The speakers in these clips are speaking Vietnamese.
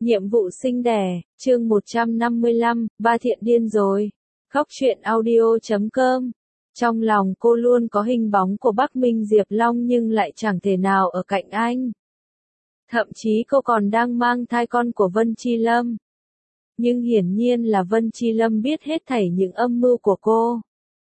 Nhiệm vụ sinh đẻ, chương 155, ba thiện điên rồi. Khóc chuyện audio.com. Trong lòng cô luôn có hình bóng của Bắc Minh Diệp Long nhưng lại chẳng thể nào ở cạnh anh. Thậm chí cô còn đang mang thai con của Vân Chi Lâm. Nhưng hiển nhiên là Vân Chi Lâm biết hết thảy những âm mưu của cô.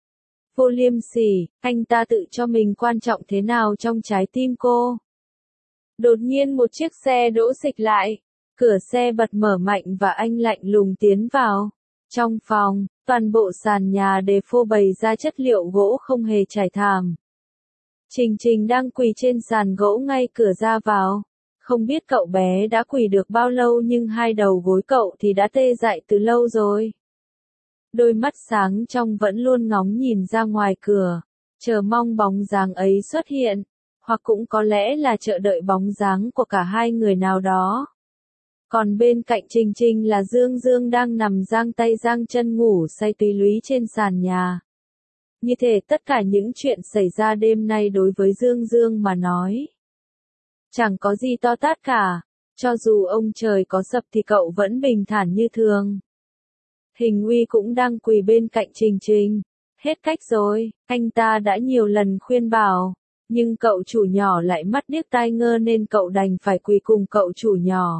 Vô liêm sỉ, anh ta tự cho mình quan trọng thế nào trong trái tim cô. Đột nhiên một chiếc xe đỗ xịch lại. Cửa xe bật mở mạnh và anh lạnh lùng tiến vào. Trong phòng, toàn bộ sàn nhà đều phô bày ra chất liệu gỗ không hề trải thảm. Trình Trình đang quỳ trên sàn gỗ ngay cửa ra vào. Không biết cậu bé đã quỳ được bao lâu nhưng hai đầu gối cậu thì đã tê dại từ lâu rồi. Đôi mắt sáng trong vẫn luôn ngóng nhìn ra ngoài cửa, chờ mong bóng dáng ấy xuất hiện, hoặc cũng có lẽ là chờ đợi bóng dáng của cả hai người nào đó. Còn bên cạnh Trình Trình là Dương Dương đang nằm giang tay giang chân ngủ say túy lúy trên sàn nhà. Như thể tất cả những chuyện xảy ra đêm nay đối với Dương Dương mà nói chẳng có gì to tát cả, cho dù ông trời có sập thì cậu vẫn bình thản như thường. Hình Uy cũng đang quỳ bên cạnh Trình Trình. Hết cách rồi, anh ta đã nhiều lần khuyên bảo, nhưng cậu chủ nhỏ lại mắt điếc tai ngơ nên cậu đành phải quỳ cùng cậu chủ nhỏ.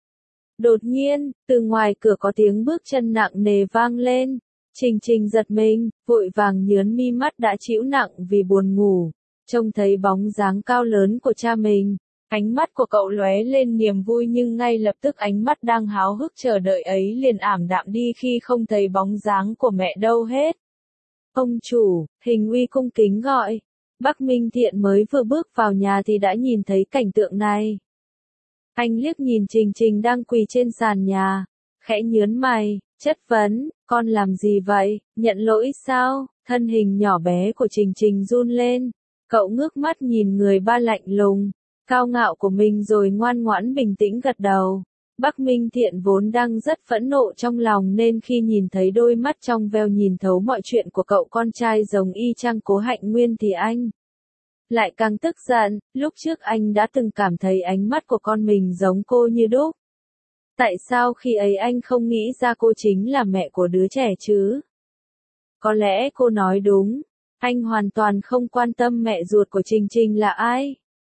Đột nhiên, từ ngoài cửa có tiếng bước chân nặng nề vang lên. Trình Trình giật mình, vội vàng nhớn mi mắt đã chịu nặng vì buồn ngủ, trông thấy bóng dáng cao lớn của cha mình. Ánh mắt của cậu lóe lên niềm vui nhưng ngay lập tức ánh mắt đang háo hức chờ đợi ấy liền ảm đạm đi khi không thấy bóng dáng của mẹ đâu hết. Ông chủ, Hình Uy cung kính gọi. Bắc Minh Thiện mới vừa bước vào nhà thì đã nhìn thấy cảnh tượng này. Anh liếc nhìn Trình Trình đang quỳ trên sàn nhà, khẽ nhớn mày, chất vấn, con làm gì vậy, nhận lỗi sao? Thân hình nhỏ bé của Trình Trình run lên, cậu ngước mắt nhìn người ba lạnh lùng, cao ngạo của mình rồi ngoan ngoãn bình tĩnh gật đầu. Bắc Minh Thiện vốn đang rất phẫn nộ trong lòng nên khi nhìn thấy đôi mắt trong veo nhìn thấu mọi chuyện của cậu con trai giống y chang Cố Hạnh Nguyên thì anh lại càng tức giận. Lúc trước anh đã từng cảm thấy ánh mắt của con mình giống cô như đúc. Tại sao khi ấy anh không nghĩ ra cô chính là mẹ của đứa trẻ chứ? Có lẽ cô nói đúng, anh hoàn toàn không quan tâm mẹ ruột của Trình Trình là ai.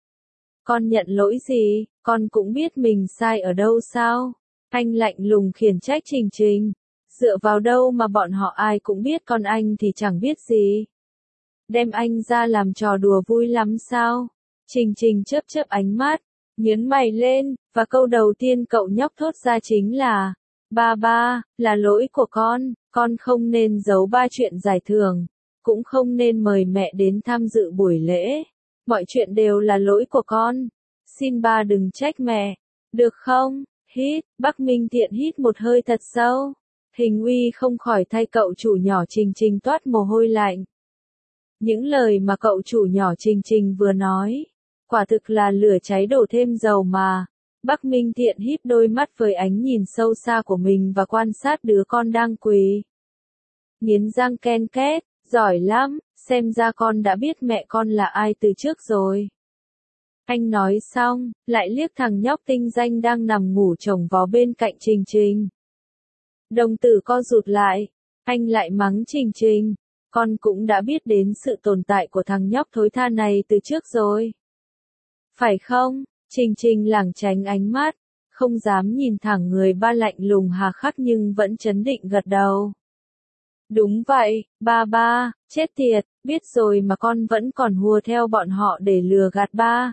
Con nhận lỗi gì, con cũng biết mình sai ở đâu sao? Anh lạnh lùng khiển trách Trình Trình. Dựa vào đâu mà bọn họ ai cũng biết còn anh thì chẳng biết gì. Đem anh ra làm trò đùa vui lắm sao? Trình Trình chớp chớp ánh mắt, nhớn mày lên, và câu đầu tiên cậu nhóc thốt ra chính là, ba, là lỗi của con không nên giấu ba chuyện giải thưởng, cũng không nên mời mẹ đến tham dự buổi lễ. Mọi chuyện đều là lỗi của con. Xin ba đừng trách mẹ, được không? Hít, Bắc Minh Thiện hít một hơi thật sâu. Hình Uy không khỏi thay cậu chủ nhỏ Trình Trình toát mồ hôi lạnh. Những lời mà cậu chủ nhỏ Trình Trình vừa nói, quả thực là lửa cháy đổ thêm dầu mà. Bắc Minh Thiện híp đôi mắt với ánh nhìn sâu xa của mình và quan sát đứa con đang quỳ. Nghiến răng ken két, giỏi lắm, xem ra con đã biết mẹ con là ai từ trước rồi. Anh nói xong, lại liếc thằng nhóc tinh danh đang nằm ngủ chồng vó bên cạnh Trình Trình. Đồng tử co rụt lại, anh lại mắng Trình Trình. Con cũng đã biết đến sự tồn tại của thằng nhóc thối tha này từ trước rồi. Phải không? Trình Trình lảng tránh ánh mắt, không dám nhìn thẳng người ba lạnh lùng hà khắc nhưng vẫn trấn định gật đầu. Đúng vậy, ba, chết tiệt, biết rồi mà con vẫn còn hùa theo bọn họ để lừa gạt ba.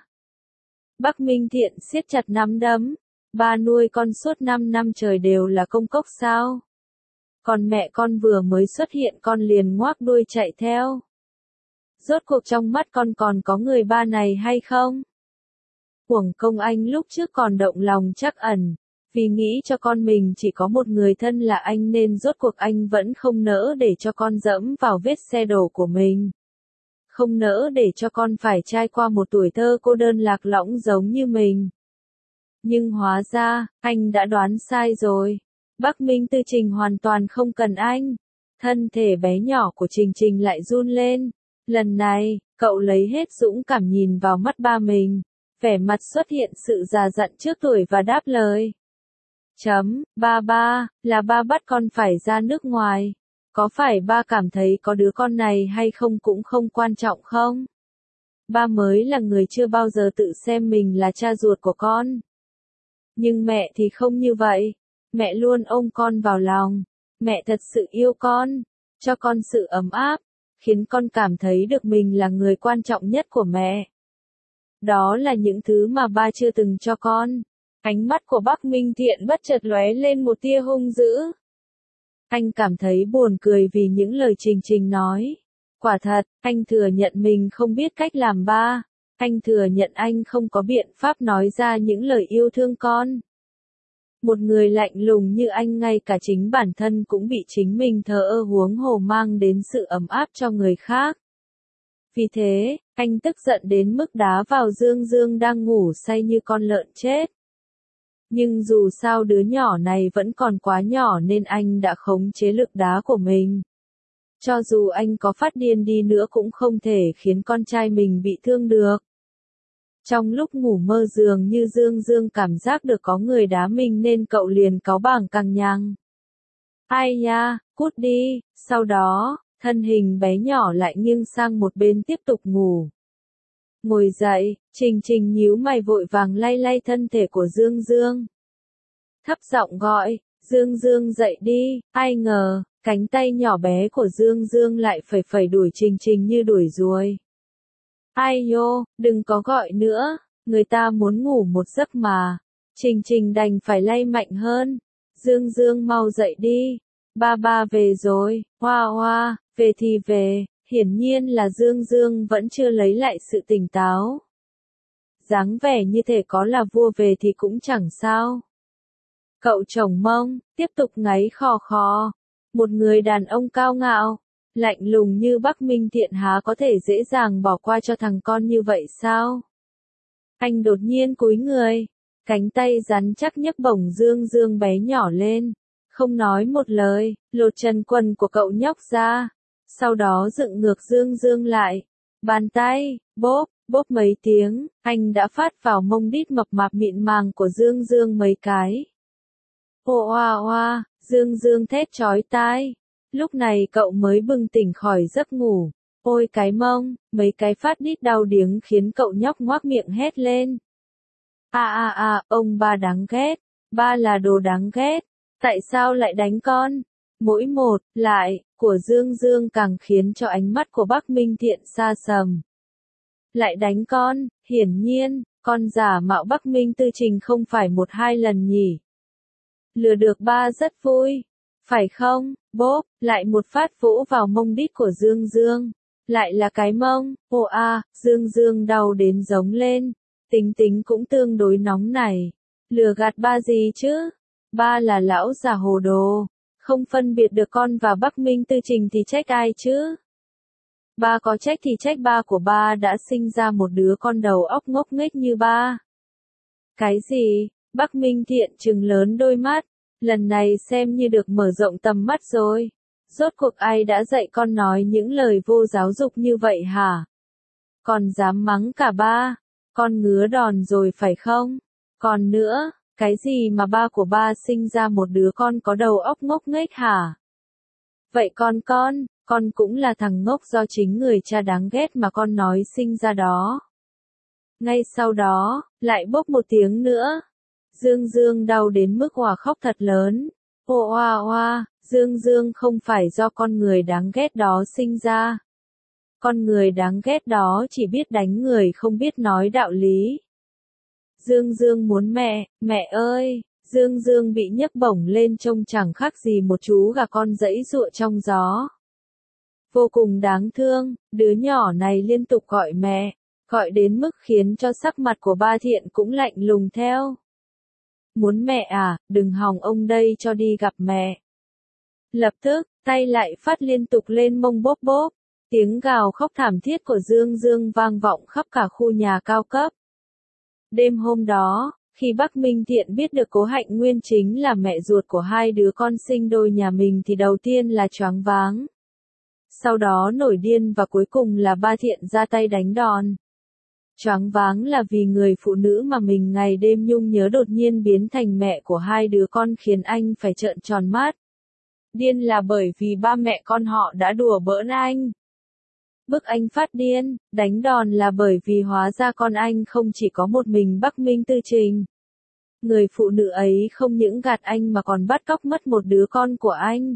Bắc Minh Thiện siết chặt nắm đấm, ba nuôi con suốt 5 năm trời đều là công cốc sao? Còn mẹ con vừa mới xuất hiện con liền ngoác đuôi chạy theo. Rốt cuộc trong mắt con còn có người ba này hay không? Uổng công anh lúc trước còn động lòng trắc ẩn, vì nghĩ cho con mình chỉ có một người thân là anh nên rốt cuộc anh vẫn không nỡ để cho con dẫm vào vết xe đổ của mình. Không nỡ để cho con phải trải qua một tuổi thơ cô đơn lạc lõng giống như mình. Nhưng hóa ra, anh đã đoán sai rồi. Bắc Minh Tư Trình hoàn toàn không cần anh. Thân thể bé nhỏ của Trình Trình lại run lên. Lần này, cậu lấy hết dũng cảm nhìn vào mắt ba mình. Vẻ mặt xuất hiện sự già dặn trước tuổi và đáp lời. Ba, là ba bắt con phải ra nước ngoài. Có phải ba cảm thấy có đứa con này hay không cũng không quan trọng không? Ba mới là người chưa bao giờ tự xem mình là cha ruột của con. Nhưng mẹ thì không như vậy. Mẹ luôn ôm con vào lòng. Mẹ thật sự yêu con, cho con sự ấm áp, khiến con cảm thấy được mình là người quan trọng nhất của mẹ. Đó là những thứ mà ba chưa từng cho con. Ánh mắt của Bắc Minh Thiện bất chợt lóe lên một tia hung dữ. Anh cảm thấy buồn cười vì những lời Trình Trình nói. Quả thật, anh thừa nhận mình không biết cách làm ba. Anh thừa nhận anh không có biện pháp nói ra những lời yêu thương con. Một người lạnh lùng như anh ngay cả chính bản thân cũng bị chính mình thờ ơ huống hồ mang đến sự ấm áp cho người khác. Vì thế, anh tức giận đến mức đá vào Dương Dương đang ngủ say như con lợn chết. Nhưng dù sao đứa nhỏ này vẫn còn quá nhỏ nên anh đã khống chế lực đá của mình. Cho dù anh có phát điên đi nữa cũng không thể khiến con trai mình bị thương được. Trong lúc ngủ mơ dường như Dương Dương cảm giác được có người đá mình nên cậu liền cáu bảng cằng nhằng. Ai nha, cút đi, sau đó, thân hình bé nhỏ lại nghiêng sang một bên tiếp tục ngủ. Ngồi dậy, Trình Trình nhíu mày vội vàng lay lay thân thể của Dương Dương. Thấp giọng gọi, Dương Dương dậy đi, ai ngờ, cánh tay nhỏ bé của Dương Dương lại phẩy phẩy đuổi Trình Trình như đuổi ruồi. Ai nhô, đừng có gọi nữa, người ta muốn ngủ một giấc mà. Trình Trình đành phải lay mạnh hơn. Dương Dương mau dậy đi. Ba về rồi, hoa hoa, về thì về. Hiển nhiên là Dương Dương vẫn chưa lấy lại sự tỉnh táo. Dáng vẻ như thể có là vua về thì cũng chẳng sao. Cậu chồng mông, tiếp tục ngáy khò khò. Một người đàn ông cao ngạo, lạnh lùng như Bắc Minh Thiện há có thể dễ dàng bỏ qua cho thằng con như vậy sao? Anh đột nhiên cúi người, cánh tay rắn chắc nhấc bổng Dương Dương bé nhỏ lên, không nói một lời, lột trần quần của cậu nhóc ra, sau đó dựng ngược Dương Dương lại, bàn tay, bóp, bóp mấy tiếng, anh đã phát vào mông đít mập mạp mịn màng của Dương Dương mấy cái. Ô oa oa, Dương Dương thét chói tai. Lúc này cậu mới bừng tỉnh khỏi giấc ngủ. Ôi cái mông, mấy cái phát đít đau điếng khiến cậu nhóc ngoác miệng hét lên. Ông ba đáng ghét. Ba là đồ đáng ghét. Tại sao lại đánh con? Mỗi một, lại, của Dương Dương càng khiến cho ánh mắt của Bắc Minh Thiện xa sầm. Lại đánh con, hiển nhiên, con giả mạo Bắc Minh Tư Trình không phải một hai lần nhỉ. Lừa được ba rất vui. Phải không, bốp, lại một phát vỗ vào mông đít của Dương Dương. Lại là cái mông, Dương Dương đau đến giống lên. Tính tính cũng tương đối nóng này. Lừa gạt ba gì chứ? Ba là lão già hồ đồ. Không phân biệt được con và Bắc Minh Tư Trình thì trách ai chứ? Ba có trách thì trách ba của ba đã sinh ra một đứa con đầu óc ngốc nghếch như ba. Cái gì? Bắc Minh Thiện trừng lớn đôi mắt. Lần này xem như được mở rộng tầm mắt rồi. Rốt cuộc ai đã dạy con nói những lời vô giáo dục như vậy hả? Còn dám mắng cả ba. Con ngứa đòn rồi phải không? Còn nữa, cái gì mà ba của ba sinh ra một đứa con có đầu óc ngốc nghếch hả? Vậy con cũng là thằng ngốc do chính người cha đáng ghét mà con nói sinh ra đó. Ngay sau đó, lại bốp một tiếng nữa. Dương Dương đau đến mức òa khóc thật lớn. Dương Dương không phải do con người đáng ghét đó sinh ra. Con người đáng ghét đó chỉ biết đánh người không biết nói đạo lý. Dương Dương muốn mẹ ơi, Dương Dương bị nhấc bổng lên trông chẳng khác gì một chú gà con giãy giụa trong gió. Vô cùng đáng thương, đứa nhỏ này liên tục gọi mẹ, gọi đến mức khiến cho sắc mặt của ba Thiện cũng lạnh lùng theo. Muốn mẹ à, đừng hòng ông đây cho đi gặp mẹ. Lập tức, tay lại phát liên tục lên mông bóp bóp, tiếng gào khóc thảm thiết của Dương Dương vang vọng khắp cả khu nhà cao cấp. Đêm hôm đó, khi Bắc Minh Thiện biết được Cố Hạnh Nguyên chính là mẹ ruột của hai đứa con sinh đôi nhà mình thì đầu tiên là choáng váng. Sau đó nổi điên và cuối cùng là ba Thiện ra tay đánh đòn. Choáng váng là vì người phụ nữ mà mình ngày đêm nhung nhớ đột nhiên biến thành mẹ của hai đứa con khiến anh phải trợn tròn mắt. Điên là bởi vì ba mẹ con họ đã đùa bỡn anh. Bức anh phát điên, đánh đòn là bởi vì hóa ra con anh không chỉ có một mình Bắc Minh Tư Trình. Người phụ nữ ấy không những gạt anh mà còn bắt cóc mất một đứa con của anh.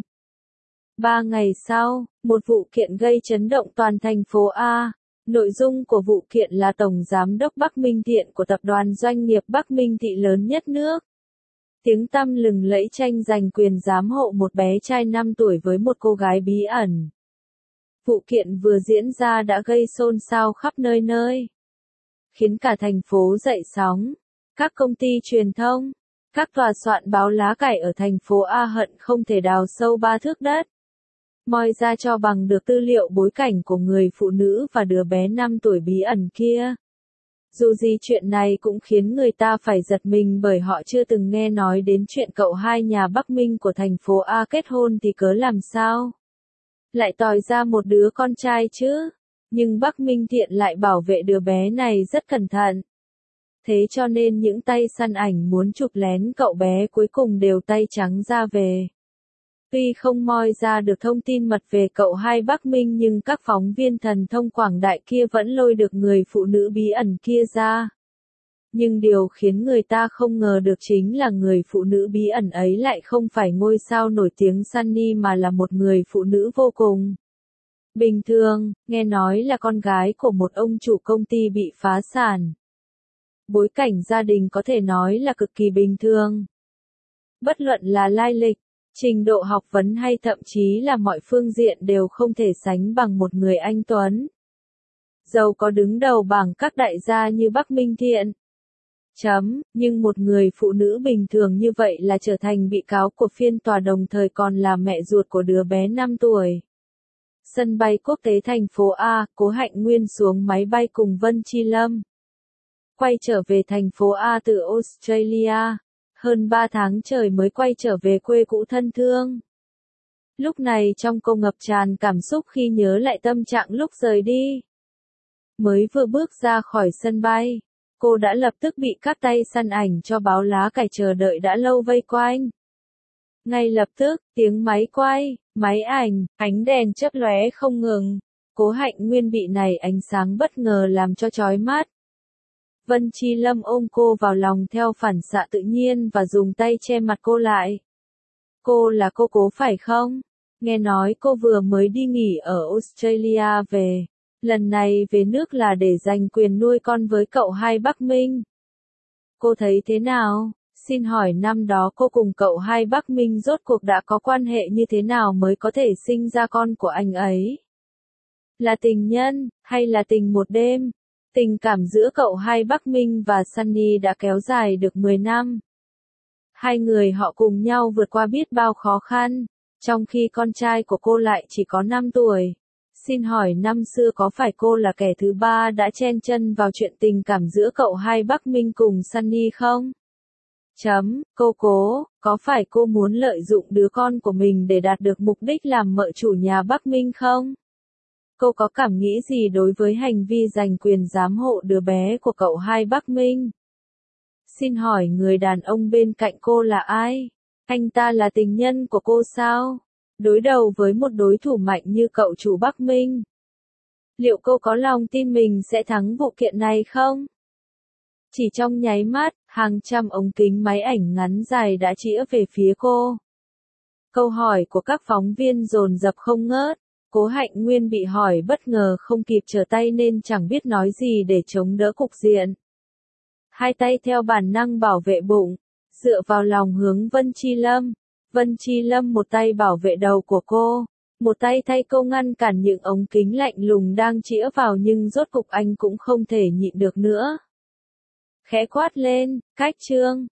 3 ngày sau, một vụ kiện gây chấn động toàn thành phố A. Nội dung của vụ kiện là Tổng Giám đốc Bắc Minh Thiện của tập đoàn doanh nghiệp Bắc Minh Thị lớn nhất nước. Tiếng tăm lừng lẫy tranh giành quyền giám hộ một bé trai 5 tuổi với một cô gái bí ẩn. Vụ kiện vừa diễn ra đã gây xôn xao khắp nơi nơi, khiến cả thành phố dậy sóng. Các công ty truyền thông, các tòa soạn báo lá cải ở thành phố A hận không thể đào sâu 3 thước đất, moi ra cho bằng được tư liệu bối cảnh của người phụ nữ và đứa bé 5 tuổi bí ẩn kia. Dù gì chuyện này cũng khiến người ta phải giật mình bởi họ chưa từng nghe nói đến chuyện cậu hai nhà Bắc Minh của thành phố A kết hôn thì cớ làm sao lại tòi ra một đứa con trai chứ. Nhưng Bắc Minh Thiện lại bảo vệ đứa bé này rất cẩn thận. Thế cho nên những tay săn ảnh muốn chụp lén cậu bé cuối cùng đều tay trắng ra về. Tuy không moi ra được thông tin mật về cậu hai Bắc Minh nhưng các phóng viên thần thông quảng đại kia vẫn lôi được người phụ nữ bí ẩn kia ra. Nhưng điều khiến người ta không ngờ được chính là người phụ nữ bí ẩn ấy lại không phải ngôi sao nổi tiếng Sunny mà là một người phụ nữ vô cùng bình thường, nghe nói là con gái của một ông chủ công ty bị phá sản. Bối cảnh gia đình có thể nói là cực kỳ bình thường. Bất luận là lai lịch, trình độ học vấn hay thậm chí là mọi phương diện đều không thể sánh bằng một người anh tuấn. Giàu có đứng đầu bảng các đại gia như Bắc Minh Thiện. Nhưng một người phụ nữ bình thường như vậy là trở thành bị cáo của phiên tòa đồng thời còn là mẹ ruột của đứa bé 5 tuổi. Sân bay quốc tế thành phố A, Cố Hạnh Nguyên xuống máy bay cùng Vân Chi Lâm. Quay trở về thành phố A từ Australia. Hơn 3 tháng trời mới quay trở về quê cũ thân thương. Lúc này trong cô ngập tràn cảm xúc khi nhớ lại tâm trạng lúc rời đi. Mới vừa bước ra khỏi sân bay, cô đã lập tức bị các tay săn ảnh cho báo lá cải chờ đợi đã lâu vây quanh. Ngay lập tức, tiếng máy quay, máy ảnh, ánh đèn chớp lóe không ngừng. Cố Hạnh Nguyên bị này ánh sáng bất ngờ làm cho chói mắt. Vân Chi Lâm ôm cô vào lòng theo phản xạ tự nhiên và dùng tay che mặt cô lại. Cô là cô Cố phải không? Nghe nói cô vừa mới đi nghỉ ở Australia về. Lần này về nước là để giành quyền nuôi con với cậu hai Bắc Minh. Cô thấy thế nào? Xin hỏi năm đó cô cùng cậu hai Bắc Minh rốt cuộc đã có quan hệ như thế nào mới có thể sinh ra con của anh ấy? Là tình nhân, hay là tình một đêm? Tình cảm giữa cậu hai Bắc Minh và Sunny đã kéo dài được 10 năm. Hai người họ cùng nhau vượt qua biết bao khó khăn, trong khi con trai của cô lại chỉ có 5 tuổi. Xin hỏi năm xưa có phải cô là kẻ thứ ba đã chen chân vào chuyện tình cảm giữa cậu hai Bắc Minh cùng Sunny không? Cô Cố, có phải cô muốn lợi dụng đứa con của mình để đạt được mục đích làm mợ chủ nhà Bắc Minh không? Cô có cảm nghĩ gì đối với hành vi giành quyền giám hộ đứa bé của cậu hai Bắc Minh? Xin hỏi người đàn ông bên cạnh cô là ai? Anh ta là tình nhân của cô sao? Đối đầu với một đối thủ mạnh như cậu chủ Bắc Minh. Liệu cô có lòng tin mình sẽ thắng vụ kiện này không? Chỉ trong nháy mắt, hàng trăm ống kính máy ảnh ngắn dài đã chĩa về phía cô. Câu hỏi của các phóng viên dồn dập không ngớt. Cố Hạnh Nguyên bị hỏi bất ngờ không kịp trở tay nên chẳng biết nói gì để chống đỡ cục diện. Hai tay theo bản năng bảo vệ bụng, dựa vào lòng hướng Vân Chi Lâm. Vân Chi Lâm một tay bảo vệ đầu của cô, một tay thay cô ngăn cản những ống kính lạnh lùng đang chĩa vào nhưng rốt cục anh cũng không thể nhịn được nữa. Khẽ quát lên, cách trương,